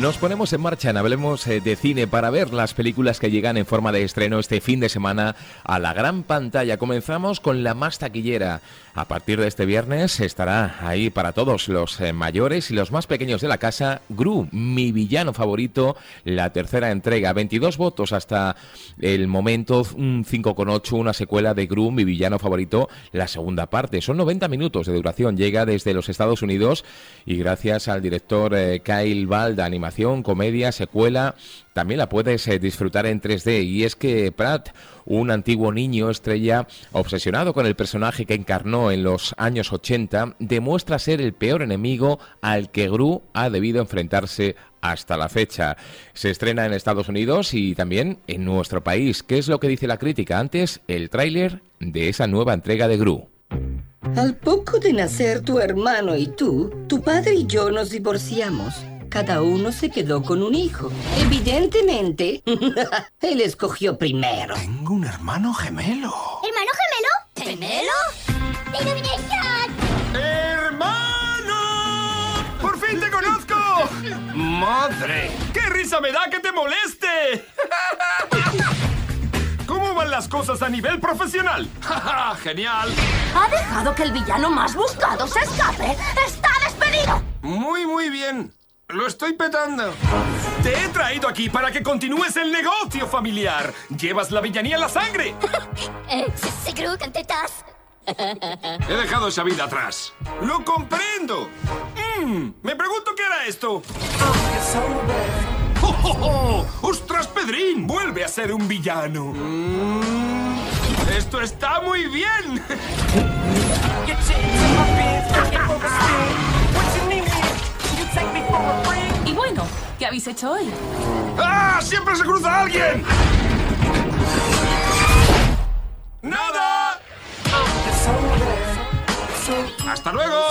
Nos ponemos en marcha en Hablemos de Cine para ver las películas que llegan en forma de estreno este fin de semana a la gran pantalla. Comenzamos con la más taquillera. A partir de este viernes estará ahí para todos los mayores y los más pequeños de la casa, Gru, mi villano favorito, la tercera entrega. 22 votos hasta el momento, un 5,8, una secuela de Gru, mi villano favorito, la segunda parte. Son 90 minutos de duración, llega desde los Estados Unidos y gracias al director Kyle Balda, animación, comedia, secuela, también la puedes disfrutar en 3D. Y es que Pratt, un antiguo niño estrella obsesionado con el personaje que encarnó en los años 80, demuestra ser el peor enemigo al que Gru ha debido enfrentarse hasta la fecha. Se estrena en Estados Unidos y también en nuestro país. ¿Qué es lo que dice la crítica? Antes, el tráiler de esa nueva entrega de Gru. Al poco de nacer tu hermano y tú, tu padre y yo nos divorciamos. Cada uno se quedó con un hijo. Evidentemente, él escogió primero. Tengo un hermano gemelo. ¿Hermano gemelo? ¿Gemelo? ¡Illumination! ¡Hermano! ¡Por fin te conozco! ¡Madre! ¡Qué risa me da que te moleste! ¿Cómo van las cosas a nivel profesional? ¡Ja, genial! Ha dejado que el villano más buscado se escape. ¡Está despedido! Muy bien. Lo estoy petando. Te he traído aquí para que continúes el negocio familiar. Llevas la villanía en la sangre. ¿Se creo con tetas? He dejado esa vida atrás. ¡Lo comprendo! Me pregunto qué era esto. ¡Oh! ¡Ostras, Pedrín! Vuelve a ser un villano. ¡Esto está muy bien! Y bueno, ¿qué habéis hecho hoy? ¡Ah! ¡Siempre se cruza alguien! ¡Nada! ¡Hasta luego!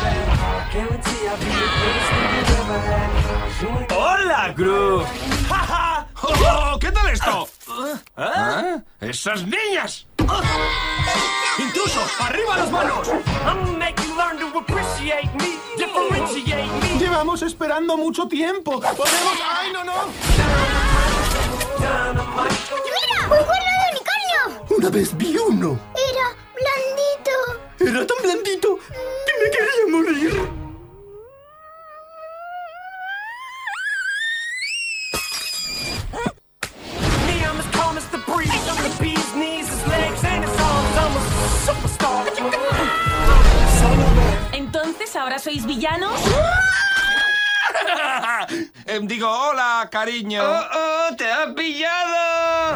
¡Hola, Gru! ¡Oh! ¿Qué tal esto? ¡Esas niñas! ¡Intrusos! ¡Arriba las manos! Llevamos esperando mucho tiempo. ¡Podemos! ¡Ay, no! ¡Mira! ¡Un cuerno de unicornio! Una vez vi uno. Era blandito. Era tan blandito que me quería morir. Entonces, ¿ahora sois villanos? Digo, hola, cariño. ¡Oh! ¡Te ha pillado!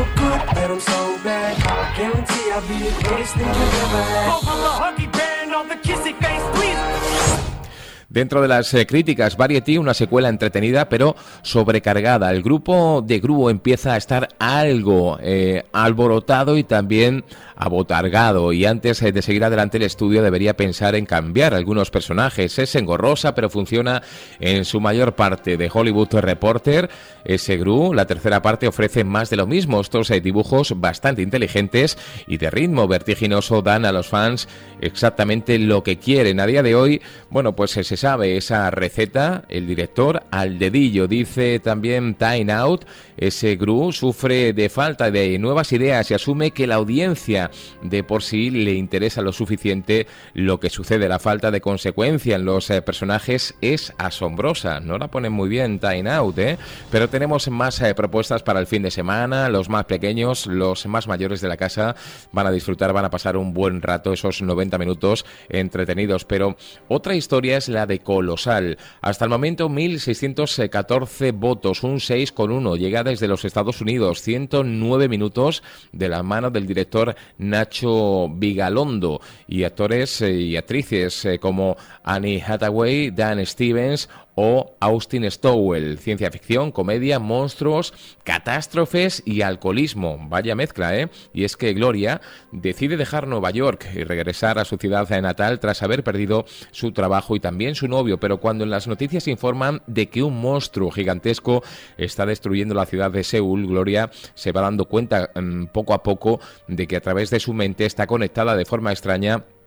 Dentro de las críticas, Variety, una secuela entretenida pero sobrecargada. El grupo de Gru empieza a estar algo alborotado y también abotargado, y antes de seguir adelante el estudio debería pensar en cambiar algunos personajes. Es engorrosa pero funciona en su mayor parte. De Hollywood Reporter, ese Gru, la tercera parte, ofrece más de lo mismo. Estos dibujos bastante inteligentes y de ritmo vertiginoso dan a los fans exactamente lo que quieren. A día de hoy, bueno, pues se sabe esa receta, el director al dedillo. Dice también Time Out, ese Gru sufre de falta de nuevas ideas y asume que la audiencia de por sí le interesa lo suficiente lo que sucede. La falta de consecuencia en los personajes es asombrosa. No la ponen muy bien Time Out, pero tenemos más propuestas para el fin de semana. Los más pequeños, los más mayores de la casa van a disfrutar, van a pasar un buen rato, esos 90 minutos entretenidos. Pero otra historia es la de Colosal. Hasta el momento 1.614 votos, un 6,1. Llega desde los Estados Unidos, 109 minutos de la mano del director Nacho Vigalondo y actores y actrices como Annie Hathaway, Dan Stevens o Austin Stowell. Ciencia ficción, comedia, monstruos, catástrofes y alcoholismo. Vaya mezcla, ¿eh? Y es que Gloria decide dejar Nueva York y regresar a su ciudad natal tras haber perdido su trabajo y también su novio, pero cuando en las noticias informan de que un monstruo gigantesco está destruyendo la ciudad de Seúl, Gloria se va dando cuenta poco a poco de que a través de su mente está conectada de forma extraña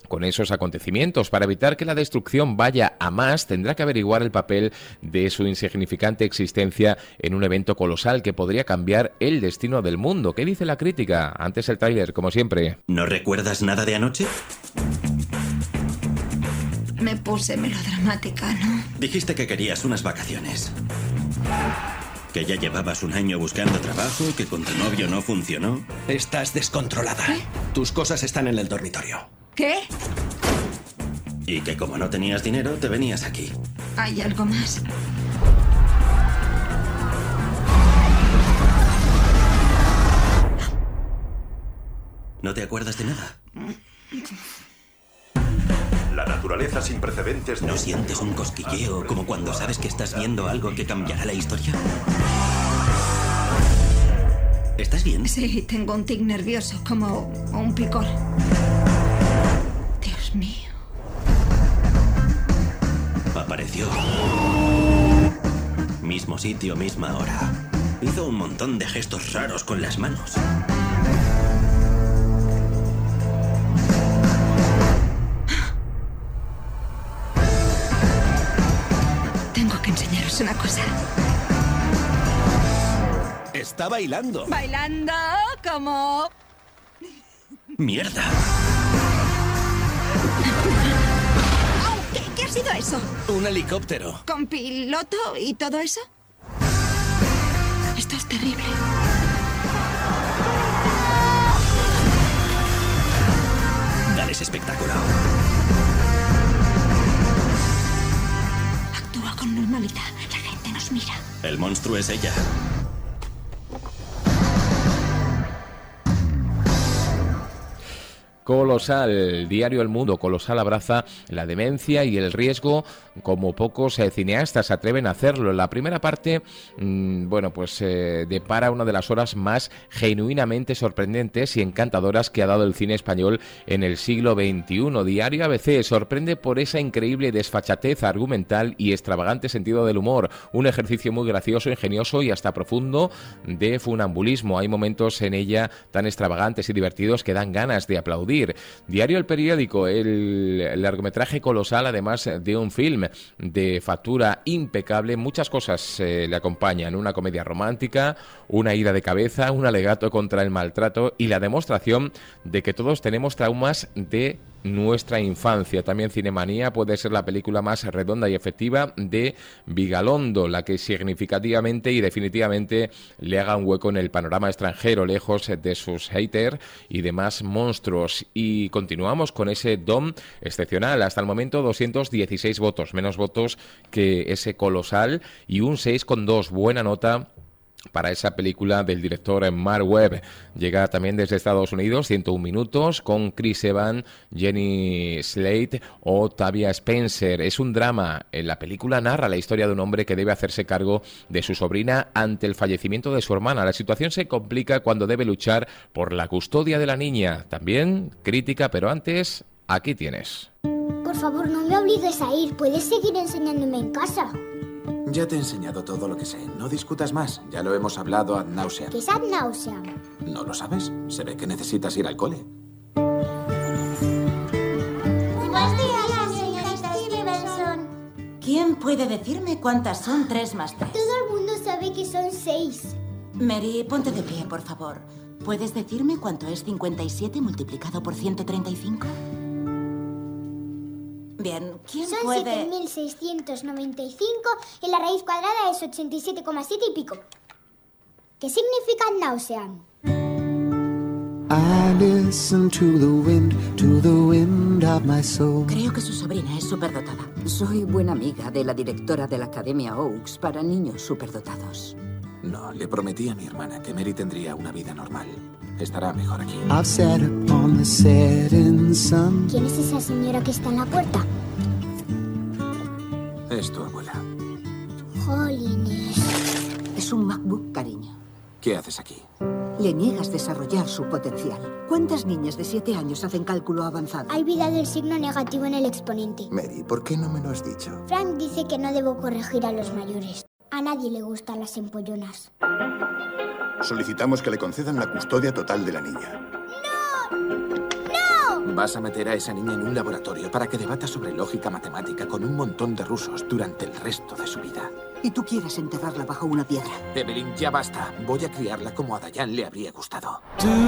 con esos acontecimientos. Para evitar que la destrucción vaya a más, tendrá que averiguar el papel de su insignificante existencia en un evento colosal que podría cambiar el destino del mundo. ¿Qué dice la crítica? Antes el tráiler, como siempre. ¿No recuerdas nada de anoche? Me puse melodramática, ¿no? Dijiste que querías unas vacaciones. Que ya llevabas un año buscando trabajo, que con tu novio no funcionó. Estás descontrolada. ¿Qué? Tus cosas están en el dormitorio. ¿Qué? Y que como no tenías dinero, te venías aquí. ¿Hay algo más? ¿No te acuerdas de nada? La naturaleza sin precedentes... ¿No sientes un cosquilleo como cuando sabes que estás viendo algo que cambiará la historia? ¿Estás bien? Sí, tengo un tic nervioso, como un picor. Dios mío. Apareció. Mismo sitio, misma hora. Hizo un montón de gestos raros con las manos. Tengo que enseñaros una cosa. Está bailando. Bailando como... ¡Mierda! ¿Qué ha sido eso? Un helicóptero. ¿Con piloto y todo eso? Esto es terrible. Dale ese espectáculo. Actúa con normalidad. La gente nos mira. El monstruo es ella. Colosal, diario El Mundo. Colosal abraza la demencia y el riesgo como pocos cineastas se atreven a hacerlo. La primera parte, depara una de las horas más genuinamente sorprendentes y encantadoras que ha dado el cine español en el siglo XXI. Diario ABC sorprende por esa increíble desfachatez argumental y extravagante sentido del humor. Un ejercicio muy gracioso, ingenioso y hasta profundo de funambulismo. Hay momentos en ella tan extravagantes y divertidos que dan ganas de aplaudir. Diario El Periódico, el largometraje Colosal, además de un film de factura impecable, muchas cosas le acompañan: una comedia romántica, una ida de cabeza, un alegato contra el maltrato y la demostración de que todos tenemos traumas de nuestra infancia. También Cinemanía puede ser la película más redonda y efectiva de Vigalondo, la que significativamente y definitivamente le haga un hueco en el panorama extranjero, lejos de sus haters y demás monstruos. Y continuamos con ese DOM excepcional. Hasta el momento 216 votos, menos votos que ese Colosal, y un 6,2, buena nota para esa película del director Mark Webb. Llega también desde Estados Unidos, 101 minutos, con Chris Evans, Jenny Slate o Tavia Spencer. Es un drama. La película narra la historia de un hombre que debe hacerse cargo de su sobrina ante el fallecimiento de su hermana. La situación se complica cuando debe luchar por la custodia de la niña. También crítica, pero antes, aquí tienes. Por favor, no me obligues a ir. Puedes seguir enseñándome en casa. Ya te he enseñado todo lo que sé. No discutas más. Ya lo hemos hablado ad nauseam. ¿Qué es ad nauseam? ¿No lo sabes? Se ve que necesitas ir al cole. Buenos días, señorita Stevenson. ¿Quién puede decirme cuántas son 3 más 3? Todo el mundo sabe que son 6. Mary, ponte de pie, por favor. ¿Puedes decirme cuánto es 57 multiplicado por 135? Bien, ¿quién son puede...? Son 7.695 y la raíz cuadrada es 87,7 y pico. ¿Qué significa nauseam? I listen to the wind of my soul. Creo que su sobrina es superdotada. Soy buena amiga de la directora de la Academia Oaks para niños superdotados. No, le prometí a mi hermana que Mary tendría una vida normal. Estará mejor aquí. I've sat upon the setting sun. ¿Quién es esa señora que está en la puerta? Es tu abuela. Jolines. Es un MacBook, cariño. ¿Qué haces aquí? Le niegas desarrollar su potencial. ¿Cuántas niñas de 7 años hacen cálculo avanzado? Hay vida del signo negativo en el exponente. Mary, ¿por qué no me lo has dicho? Frank dice que no debo corregir a los mayores. A nadie le gustan las empollonas. Solicitamos que le concedan la custodia total de la niña. ¡No! ¡No! Vas a meter a esa niña en un laboratorio para que debata sobre lógica matemática con un montón de rusos durante el resto de su vida. Y tú quieres enterrarla bajo una piedra. Evelyn, ya basta. Voy a criarla como a Dayan le habría gustado.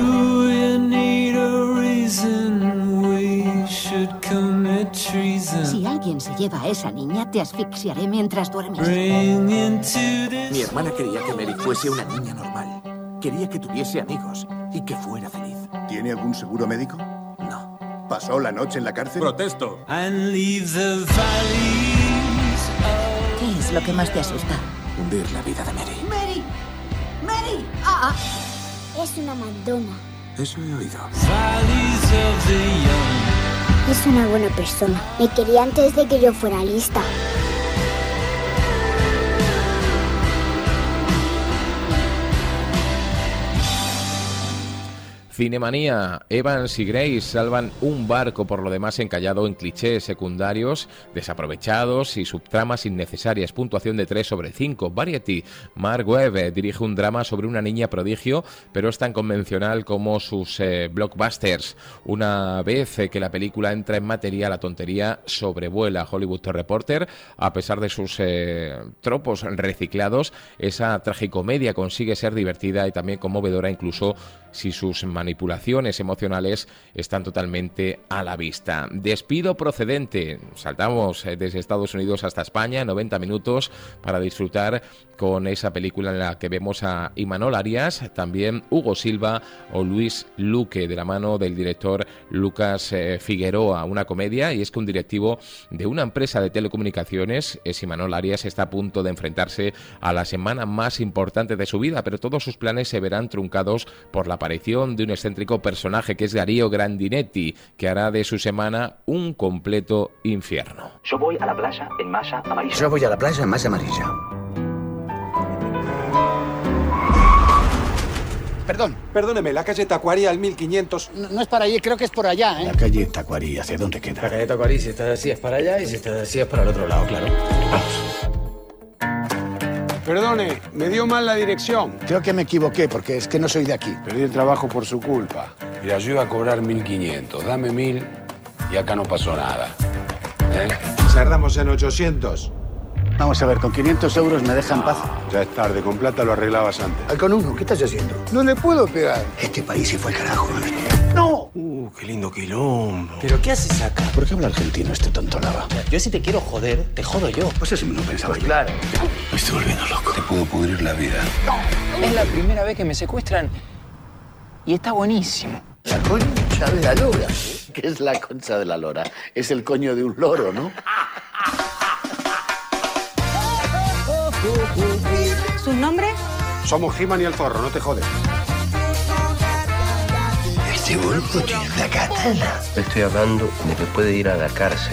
Si alguien se lleva a esa niña, te asfixiaré mientras duermes. Mi hermana quería que Mary fuese una niña normal. Quería que tuviese amigos y que fuera feliz. ¿Tiene algún seguro médico? No. ¿Pasó la noche en la cárcel? ¡Protesto! ¿Qué es lo que más te asusta? Hundir la vida de Mary. ¡Mary! ¡Mary! ¡Ah! Es una mandona. Eso he oído. Es una buena persona. Me quería antes de que yo fuera lista. Cinemanía. Evans y Grace salvan un barco por lo demás encallado en clichés secundarios, desaprovechados y subtramas innecesarias. Puntuación de 3 sobre 5. Variety. Mark Webb dirige un drama sobre una niña prodigio, pero es tan convencional como sus blockbusters. Una vez que la película entra en materia, la tontería sobrevuela. Hollywood Reporter, a pesar de sus tropos reciclados, esa tragicomedia consigue ser divertida y también conmovedora, incluso si sus manipulaciones emocionales están totalmente a la vista. Despido procedente. Saltamos desde Estados Unidos hasta España, 90 minutos para disfrutar con esa película en la que vemos a Imanol Arias, también Hugo Silva o Luis Luque, de la mano del director Lucas Figueroa. Una comedia, y es que un directivo de una empresa de telecomunicaciones, Imanol Arias, está a punto de enfrentarse a la semana más importante de su vida, pero todos sus planes se verán truncados por la aparición de un excéntrico personaje que es Darío Grandinetti, que hará de su semana un completo infierno. Yo voy a la playa en malla amarilla. Yo voy a la playa en malla amarilla. Perdón. Perdóneme, la calle Tacuarí al 1500. No es para allí, creo que es por allá, ¿eh? La calle Tacuarí, ¿hacia dónde queda? La calle Tacuarí, si estás así es para allá y si estás así es para el otro lado, claro. Vamos. Perdone, me dio mal la dirección. Creo que me equivoqué porque es que no soy de aquí. Perdí el trabajo por su culpa. Mira, yo iba a cobrar 1500. Dame 1000 y acá no pasó nada. Cerramos en 800. Vamos a ver, con 500 euros me deja en paz. Ya es tarde, con plata lo arreglabas antes. Con uno, ¿qué estás haciendo? No le puedo pegar. Este país se fue al carajo. ¡No! Qué lindo quilombo. ¿Pero qué haces acá? ¿Por qué habla argentino este tonto lava? Yo si te quiero joder, te jodo yo. Pues eso me lo pensaba yo. Claro. Me estoy volviendo loco. Te puedo pudrir la vida. Es la primera vez que me secuestran y está buenísimo. La concha de la lora. ¿Qué es la concha de la lora? Es el coño de un loro, ¿no? ¿Su nombre? Somos He-Man y el Zorro, no te jodes. Este burro tiene una katana. Estoy hablando de que puede ir a la cárcel.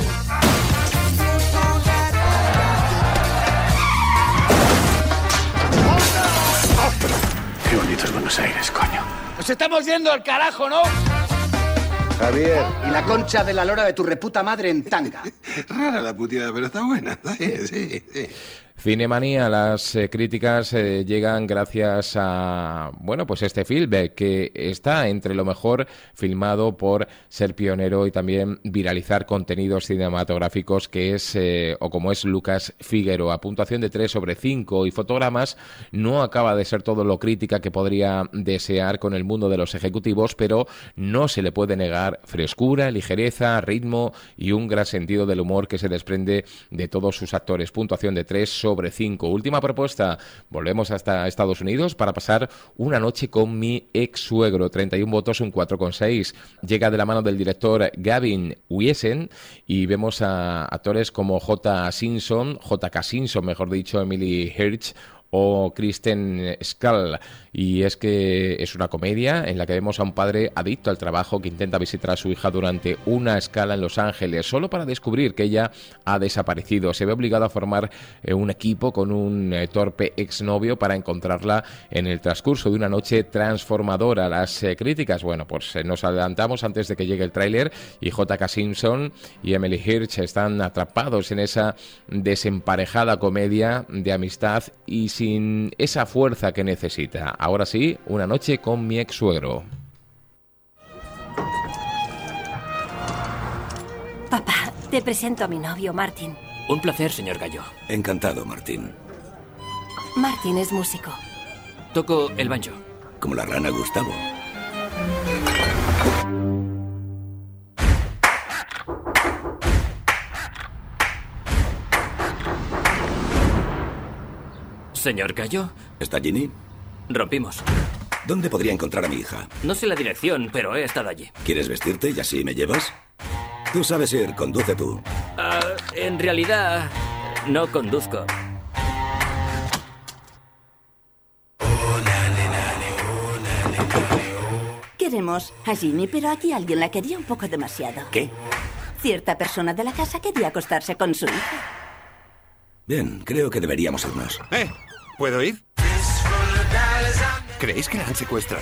Qué bonito es Buenos Aires, coño. Nos estamos yendo al carajo, ¿no? Javier. Y la concha de la lora de tu reputa madre en tanga. Rara la puteada, pero está buena. Sí. Cinemanía, las críticas llegan gracias a, pues este film que está entre lo mejor filmado por ser pionero y también viralizar contenidos cinematográficos, que es, o como es Lucas Figueroa. Puntuación de 3 sobre 5 y Fotogramas no acaba de ser todo lo crítica que podría desear con el mundo de los ejecutivos, pero no se le puede negar frescura, ligereza, ritmo y un gran sentido del humor que se desprende de todos sus actores. Puntuación de 3 sobre 5. Última propuesta. Volvemos hasta Estados Unidos para pasar una noche con mi ex suegro. 31 votos, un 4,6. Llega de la mano del director Gavin Wiesen y vemos a actores como J.K. Simpson, mejor dicho, Emily Hirsch o Kristen Schaal. Y es que es una comedia en la que vemos a un padre adicto al trabajo que intenta visitar a su hija durante una escala en Los Ángeles, solo para descubrir que ella ha desaparecido. Se ve obligado a formar un equipo con un torpe exnovio para encontrarla en el transcurso de una noche transformadora. Las críticas, pues nos adelantamos antes de que llegue el tráiler y J.K. Simpson y Emily Hirsch están atrapados en esa desemparejada comedia de amistad y sin esa fuerza que necesita. Ahora sí, una noche con mi ex suegro. Papá, te presento a mi novio, Martin. Un placer, señor Gallo. Encantado, Martín. Martin es músico. Toco el banjo. Como la rana Gustavo. ¿Señor Gallo? ¿Está Ginny? Rompimos. ¿Dónde podría encontrar a mi hija? No sé la dirección, pero he estado allí. ¿Quieres vestirte y así me llevas? Tú sabes ir, conduce tú. En realidad, no conduzco. Queremos a Ginny, pero aquí alguien la quería un poco demasiado. ¿Qué? Cierta persona de la casa quería acostarse con su hija. Bien, creo que deberíamos irnos. ¿Puedo ir? ¿Creéis que la han secuestrado?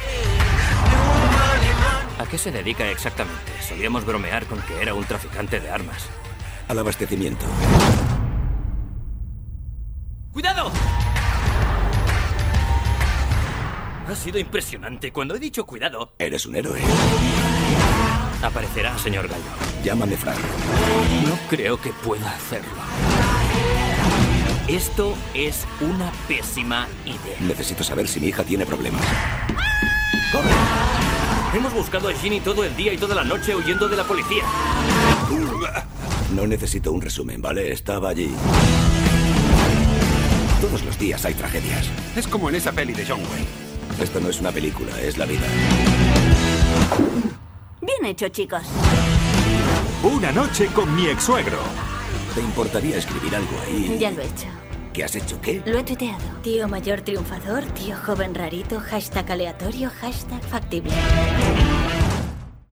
¿A qué se dedica exactamente? Solíamos bromear con que era un traficante de armas. Al abastecimiento. ¡Cuidado! Ha sido impresionante. Cuando he dicho cuidado... Eres un héroe. Aparecerá, señor Gallo. Llámame Frank. No creo que pueda hacerlo. Esto es una pésima idea. Necesito saber si mi hija tiene problemas. ¡Corre! Hemos buscado a Ginny todo el día y toda la noche huyendo de la policía. No necesito un resumen, ¿vale? Estaba allí. Todos los días hay tragedias. Es como en esa peli de John Wayne. Esto no es una película, es la vida. Bien hecho, chicos. Una noche con mi ex-suegro. ¿Te importaría escribir algo ahí? Ya lo he hecho. ¿Qué has hecho? ¿Qué? Lo he tuiteado. Tío mayor triunfador, tío joven rarito, hashtag aleatorio, hashtag factible.